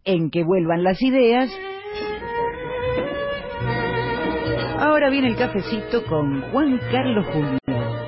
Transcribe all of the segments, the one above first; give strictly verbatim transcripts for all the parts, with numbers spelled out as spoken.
en que vuelvan las ideas. Ahora viene el cafecito con Juan Carlos Julio.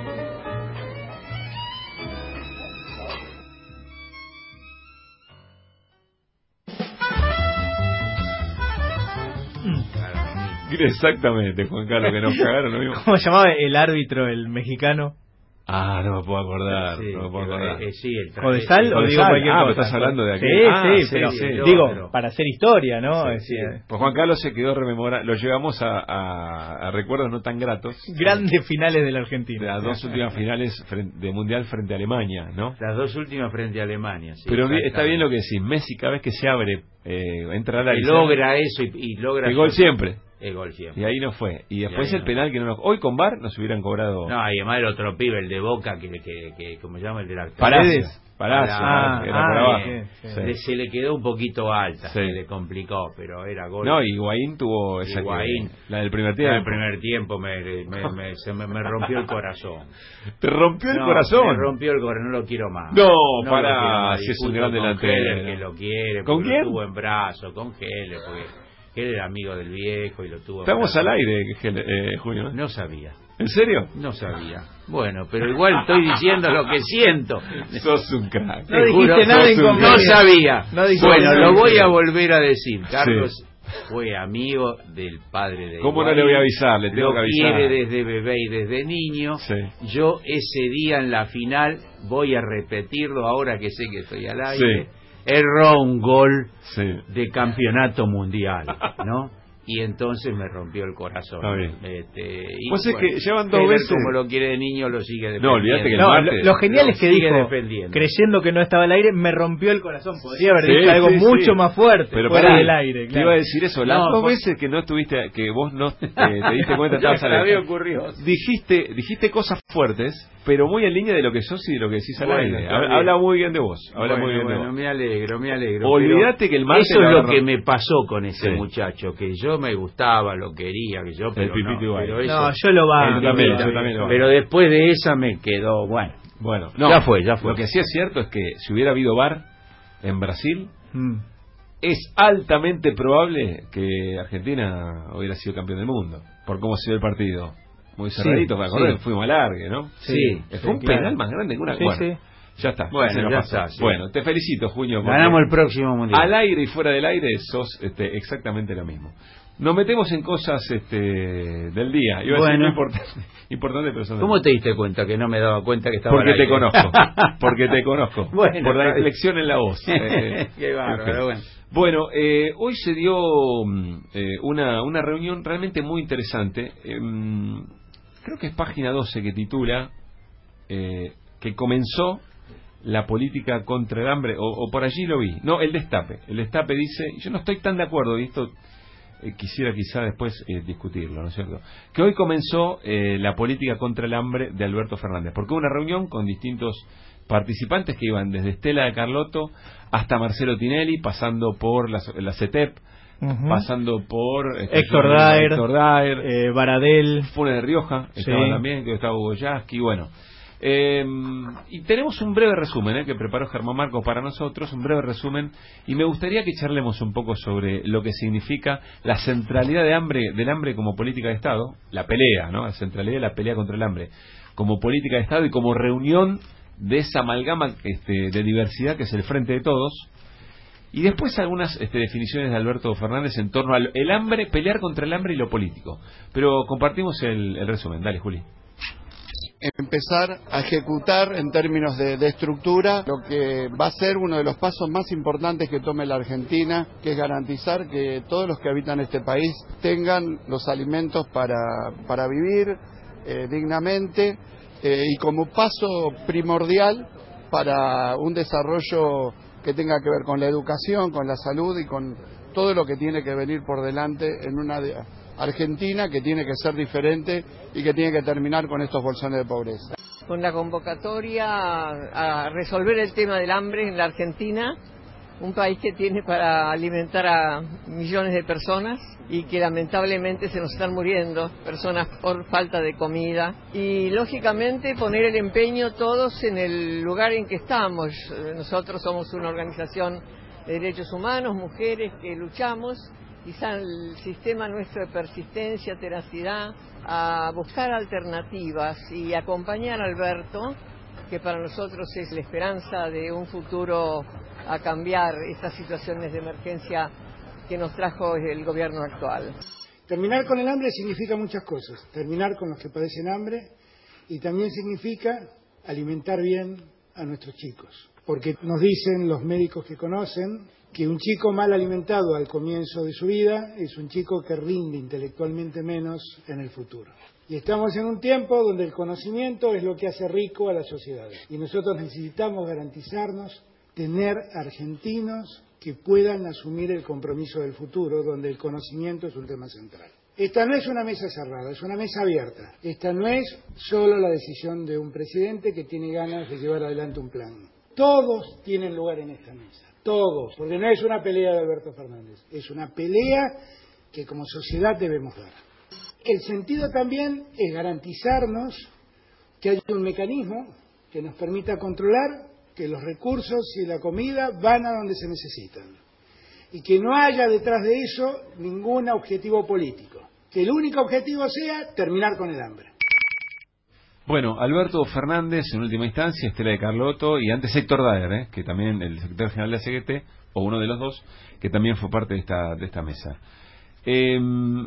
Exactamente, Juan Carlos, que nos cagaron lo mismo. ¿Cómo se llamaba el árbitro, el mexicano? Ah, no me puedo acordar, Sí, no me puedo acordar. Eh, sí, el ¿Codesal o digo cualquier ah, cosa? estás hablando de aquí. Sí, ah, sí, sí, pero sí, digo, pero... para hacer historia, ¿no? Sí, Decía, sí. Pues Juan Carlos se quedó rememorando, lo llevamos a, a, a recuerdos no tan gratos. Grandes finales de la Argentina. De las dos últimas finales de Mundial frente a Alemania, ¿no? Las dos últimas frente a Alemania, sí. Pero está bien lo que decís, Messi cada vez que se abre, eh, entra al y área. logra eso y, y logra... El gol siempre. El gol siempre. Y ahí no fue. Y después y el no penal que no nos... Hoy con V A R nos hubieran cobrado... No, y además el otro pibe, el de Boca, que, que, que ¿cómo se llama? El de la... Paredes. Palacio, ah, era ah, por abajo. Sí, sí. Se le quedó un poquito alta, sí. Se le complicó, pero era gol. No, y Higuaín tuvo esa Higuaín, que, la del primer tiempo. La del primer tiempo me, me, me, se me, me rompió el corazón. ¿Te rompió el no, corazón? Me rompió el corazón, no lo quiero más. No, no para, si es un gran delantero. Que lo quiere, ¿Con quién? Lo tuvo en brazo, con Heller, porque él era amigo del viejo y lo tuvo. Estamos al aire, eh, Julio. No sabía. ¿En serio? No sabía. Bueno, pero igual estoy diciendo lo que siento. Sos un crack. No dijiste juro, nada inconveniente. No sabía. No bueno, lo voy a volver a decir. Carlos sí. Fue amigo del padre de ¿Cómo Higuaín, no le voy a avisar? Le tengo lo que avisar. Quiere desde bebé y desde niño. Sí. Yo ese día en la final, voy a repetirlo ahora que sé que estoy al aire, sí. erró un gol sí. de campeonato mundial, ¿no? Y entonces me rompió el corazón. Este, y pues bueno, es que llevan dos Heller, veces. Como lo quiere de niño, lo sigue defendiendo. No, olvídate que el no, martes, lo, lo genial lo es que dijo, defendiendo. creyendo que no estaba al aire, me rompió el corazón. Podría haber dicho sí, algo sí, mucho sí. más fuerte, pero fuera para del aire. Claro. Te iba a decir eso, las no, dos por... veces que no estuviste, que vos no eh, te diste cuenta, estabas al aire. ocurrió. Dijiste, dijiste cosas fuertes, pero muy en línea de lo que sos y de lo que decís al bueno, aire. Habla, habla muy bien de vos. Habla bueno, muy bien bueno, de vos. me alegro, me alegro. Olvídate que el martes eso es lo agarró... que me pasó con ese sí. muchacho, que yo me gustaba, lo quería, que yo, pero el no, igual. pero eso, no, yo lo banco. Yo también, yo también lo Pero después de esa me quedó, bueno. Bueno, no, ya fue, ya fue. Lo que sí es cierto es que si hubiera habido V A R en Brasil, mm. es altamente probable que Argentina hubiera sido campeón del mundo, por cómo se dio el partido. Muy cerradito, sí, para correr, sí. fuimos a largue, ¿no? Sí, Fue sí, un claro. penal más grande que una... Sí, bueno, sí. ya está. Bueno, ya pasó. está. Sí. Bueno, te felicito, Junio. Ganamos el próximo mundial. Al aire y fuera del aire sos este, exactamente lo mismo. Nos metemos en cosas este, del día. Iba bueno. a decir importante, importante, pero son... ¿Cómo te diste cuenta que no me daba cuenta que estaba Porque al aire? te conozco. Porque te conozco. Bueno, por la inflexión en la voz. Eh, Qué bárbaro, bueno. Bueno, eh, hoy se dio eh, una, una reunión realmente muy interesante. Eh, creo que es página doce que titula eh, que comenzó la política contra el hambre, o, o por allí lo vi. No, el destape. El destape dice, yo no estoy tan de acuerdo, y esto eh, quisiera quizá después eh, discutirlo, ¿no es cierto? Que hoy comenzó eh, la política contra el hambre de Alberto Fernández, porque hubo una reunión con distintos participantes que iban desde Estela de Carlotto hasta Marcelo Tinelli, pasando por la, la CETEP, uh-huh. pasando por este, Héctor Daer, Héctor Daer eh, Baradel, Funes de Rioja, sí. estaba también, que estaba Hugo Yasky, bueno. Eh, y tenemos un breve resumen eh, que preparó Germán Marcos para nosotros, un breve resumen, y me gustaría que charlemos un poco sobre lo que significa la centralidad de hambre, del hambre como política de Estado, la pelea, ¿no? La centralidad de la pelea contra el hambre como política de Estado y como reunión de esa amalgama este, de diversidad que es el Frente de Todos, y después algunas este, definiciones de Alberto Fernández en torno al el hambre, pelear contra el hambre y lo político. Pero compartimos el, el resumen. Dale, Juli. Empezar a ejecutar en términos de, de estructura lo que va a ser uno de los pasos más importantes que tome la Argentina, que es garantizar que todos los que habitan este país tengan los alimentos para, para vivir eh, dignamente eh, y como paso primordial para un desarrollo que tenga que ver con la educación, con la salud y con todo lo que tiene que venir por delante en una de, Argentina que tiene que ser diferente y que tiene que terminar con estos bolsones de pobreza. Con la convocatoria a, a resolver el tema del hambre en la Argentina, un país que tiene para alimentar a millones de personas y que lamentablemente se nos están muriendo personas por falta de comida, y lógicamente poner el empeño todos en el lugar en que estamos. Nosotros somos una organización de derechos humanos, mujeres que luchamos, quizá el sistema nuestro de persistencia, tenacidad, a buscar alternativas y acompañar a Alberto, que para nosotros es la esperanza de un futuro a cambiar estas situaciones de emergencia que nos trajo el gobierno actual. Terminar con el hambre significa muchas cosas. Terminar con los que padecen hambre y también significa alimentar bien a nuestros chicos. Porque nos dicen los médicos que conocen que un chico mal alimentado al comienzo de su vida es un chico que rinde intelectualmente menos en el futuro. Y estamos en un tiempo donde el conocimiento es lo que hace rico a las sociedades. Y nosotros necesitamos garantizarnos tener argentinos que puedan asumir el compromiso del futuro, donde el conocimiento es un tema central. Esta no es una mesa cerrada, es una mesa abierta. Esta no es solo la decisión de un presidente que tiene ganas de llevar adelante un plan. Todos tienen lugar en esta mesa, todos, porque no es una pelea de Alberto Fernández, es una pelea que como sociedad debemos dar. El sentido también es garantizarnos que haya un mecanismo que nos permita controlar que los recursos y la comida van a donde se necesitan y que no haya detrás de eso ningún objetivo político, que el único objetivo sea terminar con el hambre. Bueno, Alberto Fernández en última instancia, Estela de Carlotto y antes Héctor Daer, ¿eh? que también el secretario general de la C G T, o uno de los dos, que también fue parte de esta, de esta mesa. Eh,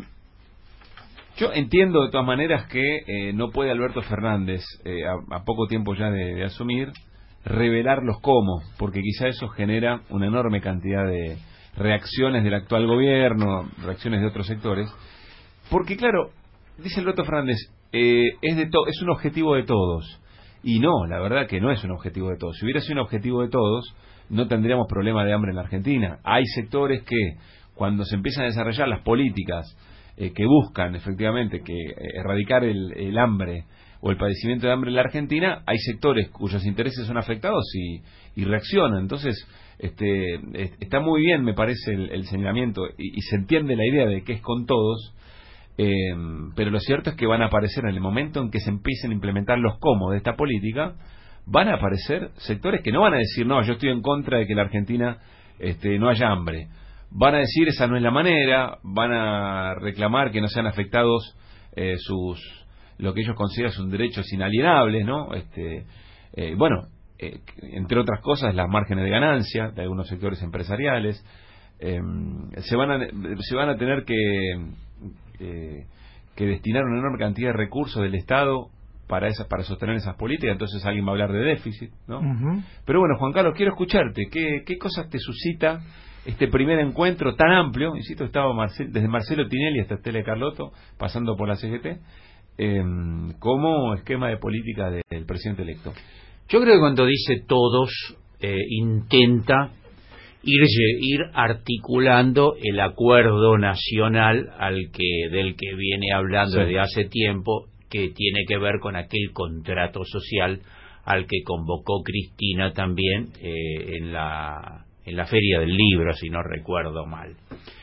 yo entiendo de todas maneras que eh, no puede Alberto Fernández, eh, a, a poco tiempo ya de, de asumir, revelar los cómo, porque quizá eso genera una enorme cantidad de reacciones del actual gobierno, reacciones de otros sectores, porque claro, dice Alberto Fernández, eh, es, de to es un objetivo de todos, y no, la verdad que no es un objetivo de todos. Si hubiera sido un objetivo de todos, no tendríamos problema de hambre en la Argentina. Hay sectores que, cuando se empiezan a desarrollar las políticas eh, que buscan efectivamente que eh, erradicar el, el hambre o el padecimiento de hambre en la Argentina, hay sectores cuyos intereses son afectados y, y reaccionan. Entonces, este, está muy bien, me parece, el, el señalamiento y, y se entiende la idea de que es con todos, eh, pero lo cierto es que van a aparecer en el momento en que se empiecen a implementar los cómo de esta política, van a aparecer sectores que no van a decir, no, yo estoy en contra de que la Argentina este, no haya hambre. Van a decir, esa no es la manera, van a reclamar que no sean afectados eh, sus... lo que ellos consideran son derechos inalienables, ¿no? Este, eh, bueno, eh, entre otras cosas, las márgenes de ganancia de algunos sectores empresariales. Eh, se van a se van a tener que eh, que destinar una enorme cantidad de recursos del Estado para esas para sostener esas políticas. Entonces alguien va a hablar de déficit, ¿no? Uh-huh. Pero bueno, Juan Carlos, quiero escucharte. ¿Qué, qué cosas te suscita este primer encuentro tan amplio? Insisto, estaba Marcel, desde Marcelo Tinelli hasta Estela de Carlotto, pasando por la C G T. Eh, como esquema de política de, del presidente electo. Yo creo que cuando dice todos, eh, intenta ir, ir articulando el acuerdo nacional al que del que viene hablando sí. desde hace tiempo, que tiene que ver con aquel contrato social al que convocó Cristina también eh, en la en la Feria del Libro, si no recuerdo mal.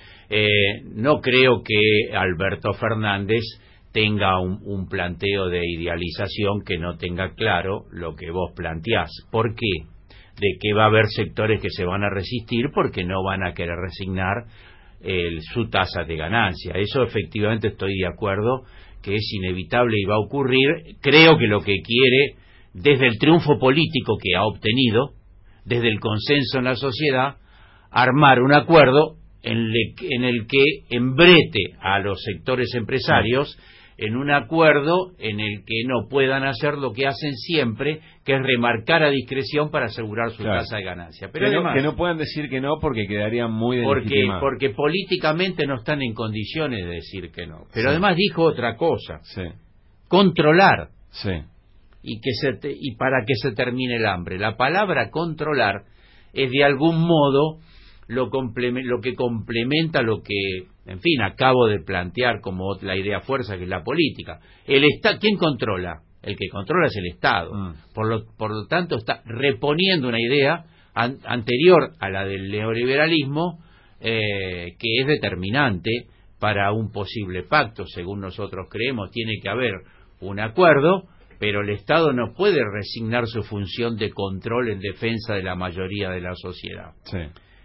Eh, no creo que Alberto Fernández tenga un, un planteo de idealización que no tenga claro lo que vos planteás. ¿Por qué? De que va a haber sectores que se van a resistir porque no van a querer resignar el, su tasa de ganancia. Eso efectivamente estoy de acuerdo que es inevitable y va a ocurrir. Creo que lo que quiere, desde el triunfo político que ha obtenido, desde el consenso en la sociedad, armar un acuerdo en, le, en el que embrete a los sectores empresarios en un acuerdo en el que no puedan hacer lo que hacen siempre, que es remarcar a discreción para asegurar su claro. tasa de ganancia. Pero que, además, no, que no puedan decir que no porque quedarían muy porque porque políticamente no están en condiciones de decir que no. Pero sí. además dijo otra cosa, sí. controlar sí. y que se te, y para que se termine el hambre. La palabra controlar es de algún modo lo, lo que complementa lo que, en fin, acabo de plantear como la idea fuerza, que es la política. El Estado, ¿quién controla? El que controla es el Estado. Mm. Por lo, por lo tanto, está reponiendo una idea an, anterior a la del neoliberalismo, eh, que es determinante para un posible pacto. Según nosotros creemos, tiene que haber un acuerdo, pero el Estado no puede resignar su función de control en defensa de la mayoría de la sociedad. Sí.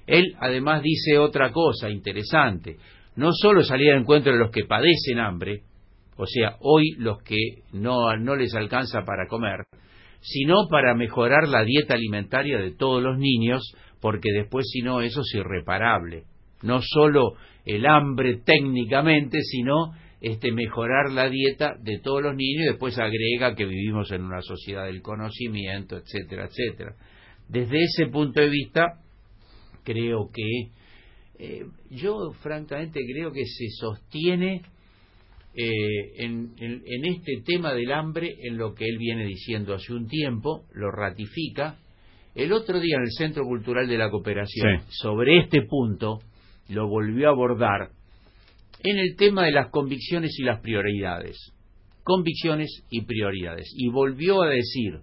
Él además dice otra cosa interesante, no solo salir al encuentro de los que padecen hambre, o sea, hoy los que no, no les alcanza para comer, sino para mejorar la dieta alimentaria de todos los niños, porque después si no eso es irreparable. No solo el hambre técnicamente, sino este mejorar la dieta de todos los niños, y después agrega que vivimos en una sociedad del conocimiento, etcétera, etcétera. Desde ese punto de vista, creo que, eh, yo francamente creo que se sostiene eh, en, en, en este tema del hambre, en lo que él viene diciendo hace un tiempo, lo ratifica. El otro día en el Centro Cultural de la Cooperación, sí, sobre este punto, lo volvió a abordar en el tema de las convicciones y las prioridades. Convicciones y prioridades. Y volvió a decir,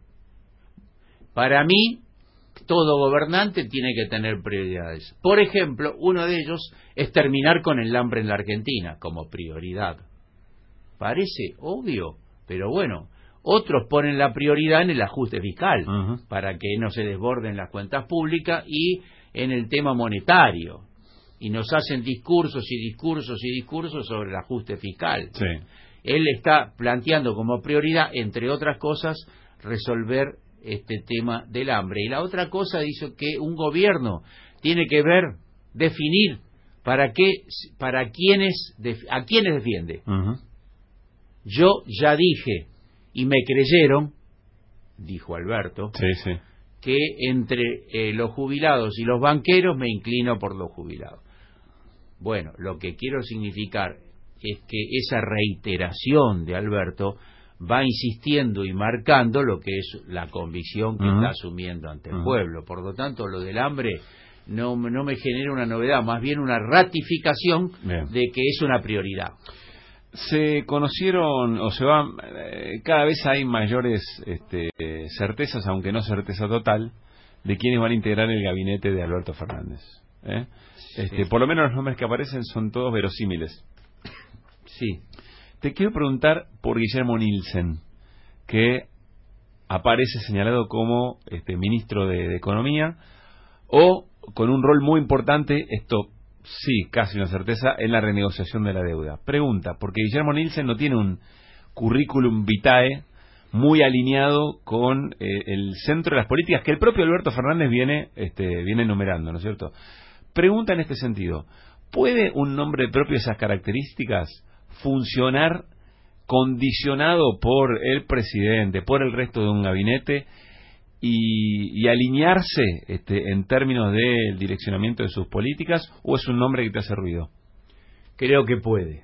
para mí, todo gobernante tiene que tener prioridades. Por ejemplo, uno de ellos es terminar con el hambre en la Argentina, como prioridad. Parece obvio, pero bueno, otros ponen la prioridad en el ajuste fiscal, uh-huh, para que no se desborden las cuentas públicas, y en el tema monetario. Y nos hacen discursos y discursos y discursos sobre el ajuste fiscal. Sí. Él está planteando como prioridad, entre otras cosas, resolver este tema del hambre. Y la otra cosa dice que un gobierno tiene que ver, definir para qué, para quiénes, a quiénes defiende. Uh-huh. Yo ya dije, y me creyeron, dijo Alberto, sí, sí, que entre eh, los jubilados y los banqueros me inclino por los jubilados. Bueno, lo que quiero significar es que esa reiteración de Alberto va insistiendo y marcando lo que es la convicción que uh-huh. está asumiendo ante el uh-huh. pueblo. Por lo tanto, lo del hambre no, no me genera una novedad, más bien una ratificación bien. de que es una prioridad. Se conocieron, o se van, eh, cada vez hay mayores este, certezas, aunque no certeza total, de quiénes van a integrar el gabinete de Alberto Fernández. ¿eh? Este, sí. Por lo menos los nombres que aparecen son todos verosímiles. Sí. Te quiero preguntar por Guillermo Nielsen, que aparece señalado como este, ministro de, de Economía, o con un rol muy importante, esto sí, casi una certeza, en la renegociación de la deuda. Pregunta, porque Guillermo Nielsen no tiene un currículum vitae muy alineado con eh, el centro de las políticas que el propio Alberto Fernández viene, este, viene enumerando, ¿no es cierto? Pregunta en este sentido, ¿puede un nombre propio de esas características funcionar condicionado por el presidente, por el resto de un gabinete y, y alinearse este, en términos del direccionamiento de sus políticas, o es un nombre que te hace ruido? Creo que puede.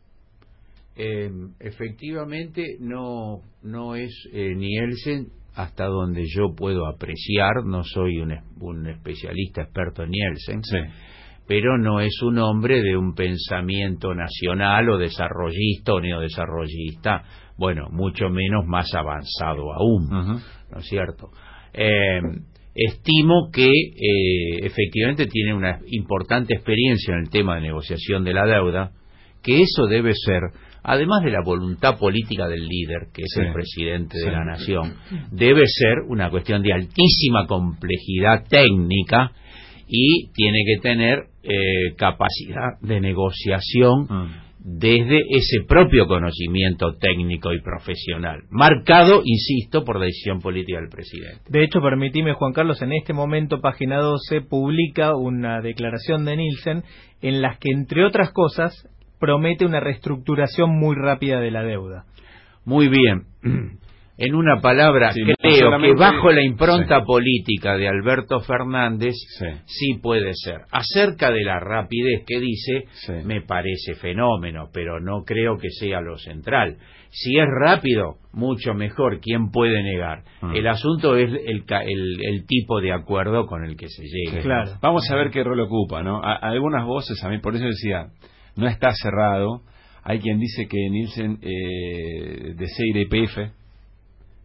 Eh, efectivamente no no es eh, Nielsen, hasta donde yo puedo apreciar, no soy un, un especialista experto en Nielsen, sí. pero no es un hombre de un pensamiento nacional o desarrollista o neodesarrollista, bueno, mucho menos más avanzado aún, uh-huh. ¿no es cierto? Eh, estimo que eh, efectivamente tiene una importante experiencia en el tema de negociación de la deuda, que eso debe ser, además de la voluntad política del líder, que es sí, el presidente sí. de la nación, debe ser una cuestión de altísima complejidad técnica, y tiene que tener eh, capacidad de negociación mm. desde ese propio conocimiento técnico y profesional, marcado, insisto, por decisión política del presidente. De hecho, permitime, Juan Carlos, en este momento Página doce publica una declaración de Nielsen en las que, entre otras cosas, promete una reestructuración muy rápida de la deuda. Muy bien. En una palabra, sí, creo no que bajo la impronta sí. política de Alberto Fernández sí. sí puede ser. Acerca de la rapidez que dice, sí. me parece fenómeno, pero no creo que sea lo central. Si es rápido, mucho mejor. ¿Quién puede negar? Mm. El asunto es el, el, el tipo de acuerdo con el que se llegue. Sí. Claro. Vamos a ver qué rol ocupa, ¿no? A, algunas voces, a mí, por eso decía, no está cerrado. Hay quien dice que Nielsen eh, desea ir a Y P F.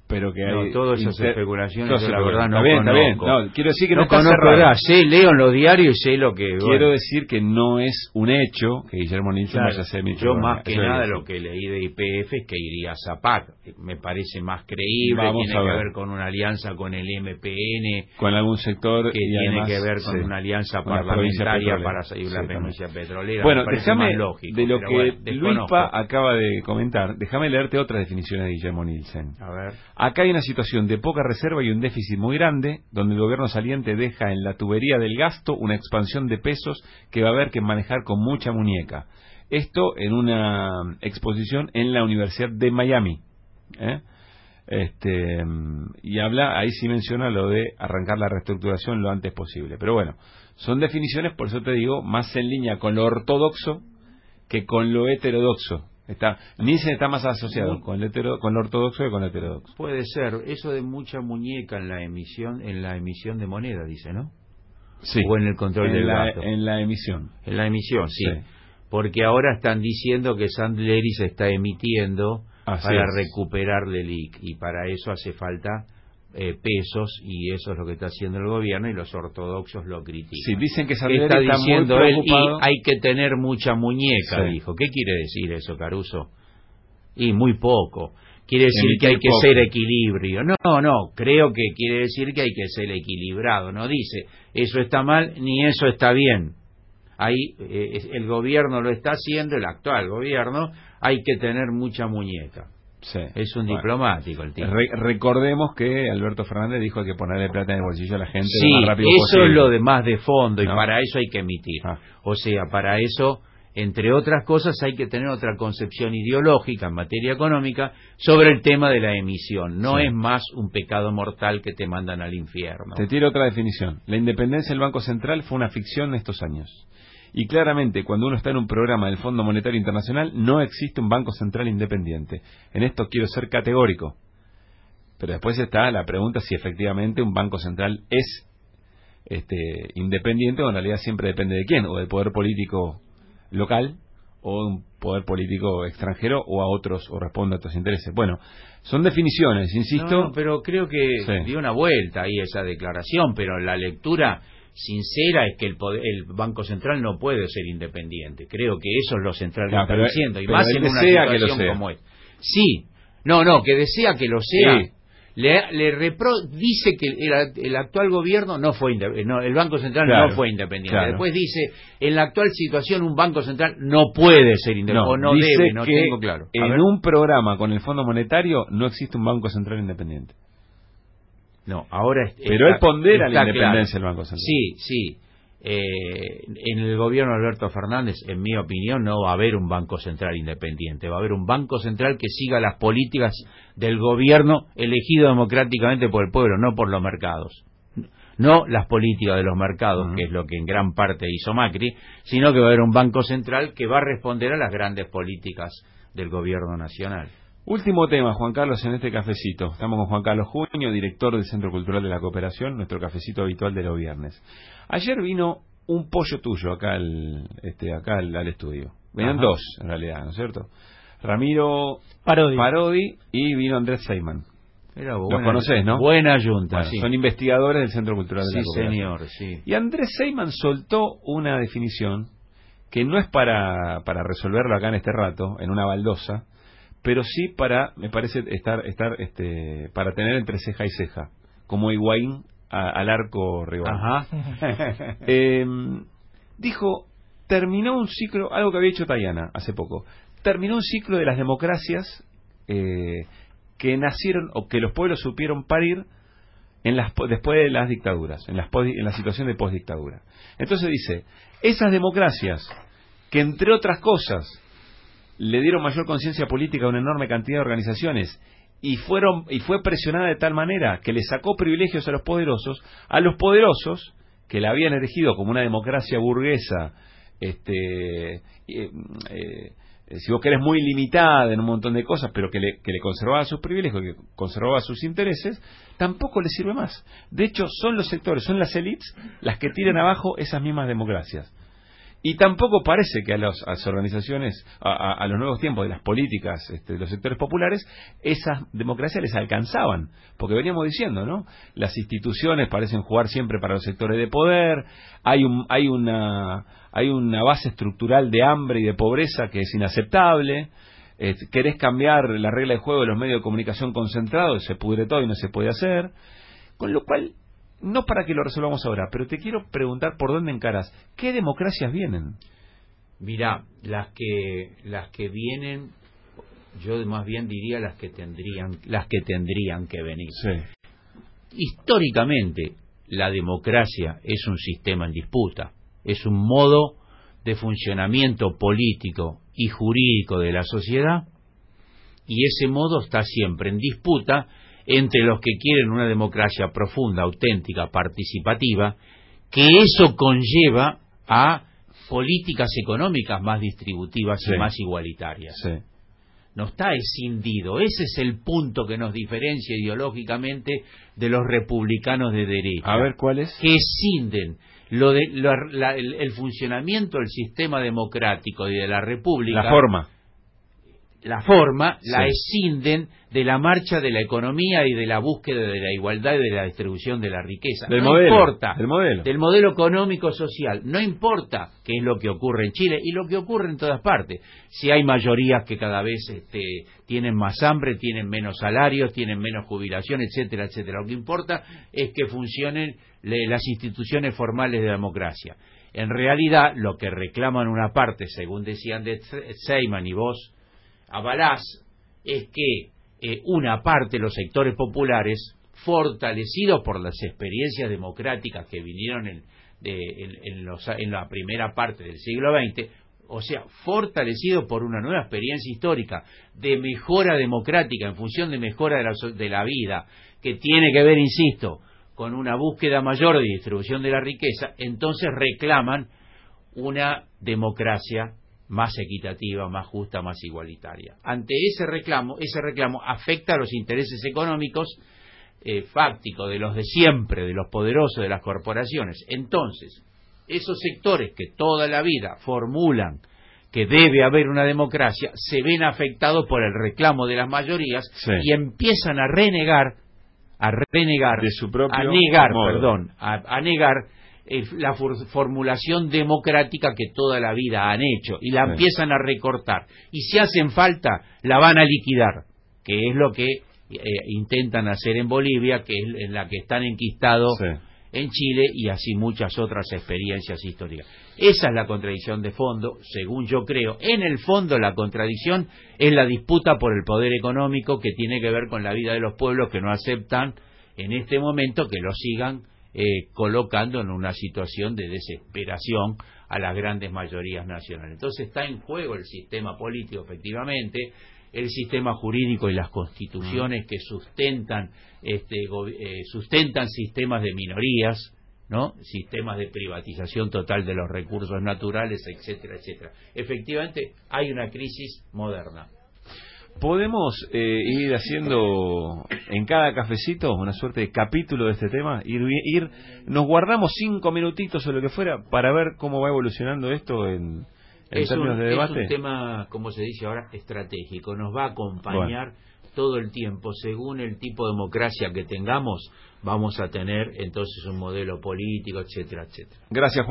pero que no, hay todas esas inter... especulaciones Entonces, yo la verdad no está bien, conozco. está bien. No, quiero decir que no, no está conozco cerrado. nada, sé, leo en los diarios y sé lo que... Quiero bueno. decir que no es un hecho que Guillermo Nielsen Claro, vaya a ser ministro. yo más que Eso nada es lo que leí de I P F es que iría a Zapac, me parece más creíble, Vamos tiene a que ver. ver con una alianza con el M P N, con algún sector que y tiene además, que ver con sí, una alianza con la provincia parlamentaria petrolera. para salir Sí, la también. provincia petrolera. Bueno, me parece déjame, más lógico, de lo pero que bueno, Luispa desconozco. acaba de comentar, déjame leerte otras definiciones de Guillermo Nielsen. A ver. Acá hay una situación de poca reserva y un déficit muy grande, donde el gobierno saliente deja en la tubería del gasto una expansión de pesos que va a haber que manejar con mucha muñeca. Esto en una exposición en la Universidad de Miami. ¿eh? Este, y habla, ahí sí menciona lo de arrancar la reestructuración lo antes posible. Pero bueno, son definiciones, por eso te digo, más en línea con lo ortodoxo que con lo heterodoxo. Está, Nielsen está más asociado con el hetero, con lo ortodoxo que con lo heterodoxo. Puede ser, eso de mucha muñeca en la emisión, en la emisión de moneda, dice, ¿no? Sí. O en el control en del la, gasto. en la emisión. En la emisión, sí. Sí. Porque ahora están diciendo que Sandleri se está emitiendo Así para es. recuperar del I C, y para eso hace falta eh, pesos, y eso es lo que está haciendo el gobierno, y los ortodoxos lo critican. Sí, dicen que ¿Qué Sandleri está está diciendo muy él? Y preocupado. hay que tener mucha muñeca, Sí. dijo. ¿Qué quiere decir eso, Caruso? Y muy poco. Quiere decir Emitir que hay que poco. ser equilibrio. No, no, creo que quiere decir que hay que ser equilibrado. No dice, eso está mal, ni eso está bien. Ahí eh, el gobierno lo está haciendo, el actual gobierno, hay que tener mucha muñeca. Sí. Es un Bueno. diplomático el tipo. Re- recordemos que Alberto Fernández dijo que hay que ponerle plata en el bolsillo a la gente Sí, lo más rápido eso posible. es lo de más de fondo, y ¿No? para eso hay que emitir. Ah. O sea, para eso, entre otras cosas, hay que tener otra concepción ideológica en materia económica sobre el tema de la emisión. No Sí. es más un pecado mortal que te mandan al infierno. Te tiro otra definición. La independencia del Banco Central fue una ficción en estos años. Y claramente, cuando uno está en un programa del Fondo Monetario Internacional, no existe un Banco Central independiente. En esto quiero ser categórico. Pero después está la pregunta si efectivamente un Banco Central es este, independiente, o en realidad siempre depende de quién, o del poder político local, o un poder político extranjero, o a otros, o responde a otros intereses. Bueno, son definiciones, insisto. No, no, pero creo que Sí. dio una vuelta ahí esa declaración, pero la lectura sincera es que el, poder, el Banco Central no puede ser independiente. Creo que eso es lo central que Claro, está pero- diciendo, y pero más él en una desea que lo situación sea. como esta. Sí, no, no, que desea que lo sea. Sí. Le, le repro, dice que el, el actual gobierno no fue inde- no, el Banco Central Claro, no fue independiente. claro. Después dice, en la actual situación un Banco Central no puede ser independiente, o no dice debe, no que tengo claro. A en ver. un programa con el Fondo Monetario no existe un Banco Central independiente. No, ahora es- Pero está- él pondera está la independencia claro. del Banco Central. Sí, sí. Eh, en el gobierno de Alberto Fernández, en mi opinión, no va a haber un Banco Central independiente. Va a haber un Banco Central que siga las políticas del gobierno elegido democráticamente por el pueblo, no por los mercados. No las políticas de los mercados, Uh-huh. que es lo que en gran parte hizo Macri, sino que va a haber un Banco Central que va a responder a las grandes políticas del gobierno nacional. Último tema, Juan Carlos, en este cafecito. Estamos con Juan Carlos Junio, director del Centro Cultural de la Cooperación, nuestro cafecito habitual de los viernes. Ayer vino un pollo tuyo acá al, este, acá al, al estudio. Venían Ajá. dos, en realidad, ¿no es cierto? Ramiro Parodi. Parodi y vino Andrés Seyman. Era Los buena- conocés, ¿no? Buena yunta, Bueno, sí. son investigadores del Centro Cultural de Sí, la Cooperación. señor, sí. Y Andrés Seyman soltó una definición que no es para, para resolverlo acá en este rato, en una baldosa, pero sí para, me parece, estar, estar este, para tener entre ceja y ceja, como Higuaín a- al arco rival. Ajá. Eh, dijo, terminó un ciclo, algo que había hecho Tayana hace poco, terminó un ciclo de las democracias eh, que nacieron o que los pueblos supieron parir en las, po- después de las dictaduras, en, las pos- en la situación de postdictadura. Entonces dice, esas democracias que entre otras cosas le dieron mayor conciencia política a una enorme cantidad de organizaciones y fueron y fue presionada de tal manera que le sacó privilegios a los poderosos, a los poderosos que la habían elegido como una democracia burguesa, este, eh, eh, si vos querés muy limitada en un montón de cosas, pero que le, que le conservaba sus privilegios, que conservaba sus intereses, tampoco le sirve más. De hecho, son los sectores, son las élites las que tiran abajo esas mismas democracias. Y tampoco parece que a, los, a las organizaciones, a, a, a los nuevos tiempos de las políticas, este, de los sectores populares, esas democracias les alcanzaban. Porque veníamos diciendo, ¿no? Las instituciones parecen jugar siempre para los sectores de poder, hay, un, hay, una, hay una base estructural de hambre y de pobreza que es inaceptable, eh, querés cambiar la regla de juego de los medios de comunicación concentrados, se pudre todo y no se puede hacer. Con lo cual, no para que lo resolvamos ahora, pero te quiero preguntar por dónde encarás. ¿Qué democracias vienen? Mirá, las que las que vienen, yo más bien diría las que tendrían las que tendrían que venir. Sí. Históricamente, la democracia es un sistema en disputa, es un modo de funcionamiento político y jurídico de la sociedad, y ese modo está siempre en disputa entre los que quieren una democracia profunda, auténtica, participativa, que eso conlleva a políticas económicas más distributivas sí. y más igualitarias. Sí. No está escindido. Ese es el punto que nos diferencia ideológicamente de los republicanos de derecha. A ver, ¿cuál es? Que escinden lo de, lo, la, el, el funcionamiento del sistema democrático y de la república. La forma. La forma sí. la escinden de la marcha de la economía y de la búsqueda de la igualdad y de la distribución de la riqueza. Del no modelo, importa. Del modelo. Del modelo económico-social. No importa qué es lo que ocurre en Chile y lo que ocurre en todas partes. Si hay mayorías que cada vez este, tienen más hambre, tienen menos salarios, tienen menos jubilación, etcétera, etcétera. Lo que importa es que funcionen le, las instituciones formales de la democracia. En realidad, lo que reclaman una parte, según decían de Seyman y vos, avalás, es que eh, una parte de los sectores populares, fortalecidos por las experiencias democráticas que vinieron en, de, en, en, los, en la primera parte del siglo veinte, o sea, fortalecidos por una nueva experiencia histórica de mejora democrática en función de mejora de la, de la vida, que tiene que ver, insisto, con una búsqueda mayor de distribución de la riqueza, entonces reclaman una democracia más equitativa, más justa, más igualitaria. Ante ese reclamo, ese reclamo afecta a los intereses económicos eh, fácticos de los de siempre, de los poderosos, de las corporaciones. Entonces, esos sectores que toda la vida formulan que debe haber una democracia, se ven afectados por el reclamo de las mayorías sí. y empiezan a renegar, a renegar, de su propio a negar, modo. perdón, a, a negar la formulación democrática que toda la vida han hecho y la sí. empiezan a recortar y si hacen falta la van a liquidar, que es lo que eh, intentan hacer en Bolivia, que es en la que están enquistados sí. en Chile y así muchas otras experiencias históricas. Esa es la contradicción de fondo, según yo creo. En el fondo la contradicción es la disputa por el poder económico que tiene que ver con la vida de los pueblos que no aceptan en este momento que lo sigan Eh, colocando en una situación de desesperación a las grandes mayorías nacionales. Entonces está en juego el sistema político, efectivamente, el sistema jurídico y las constituciones que sustentan este, eh, sustentan sistemas de minorías, ¿no? Sistemas de privatización total de los recursos naturales, etcétera, etcétera. Efectivamente hay una crisis moderna. ¿Podemos eh, ir haciendo en cada cafecito una suerte de capítulo de este tema? Ir, ir, nos guardamos cinco minutitos o lo que fuera para ver cómo va evolucionando esto en, en es términos un, de debate. Es un tema, como se dice ahora, estratégico. Nos va a acompañar bueno. todo el tiempo. Según el tipo de democracia que tengamos, vamos a tener entonces un modelo político, etcétera, etcétera. Gracias, Juan.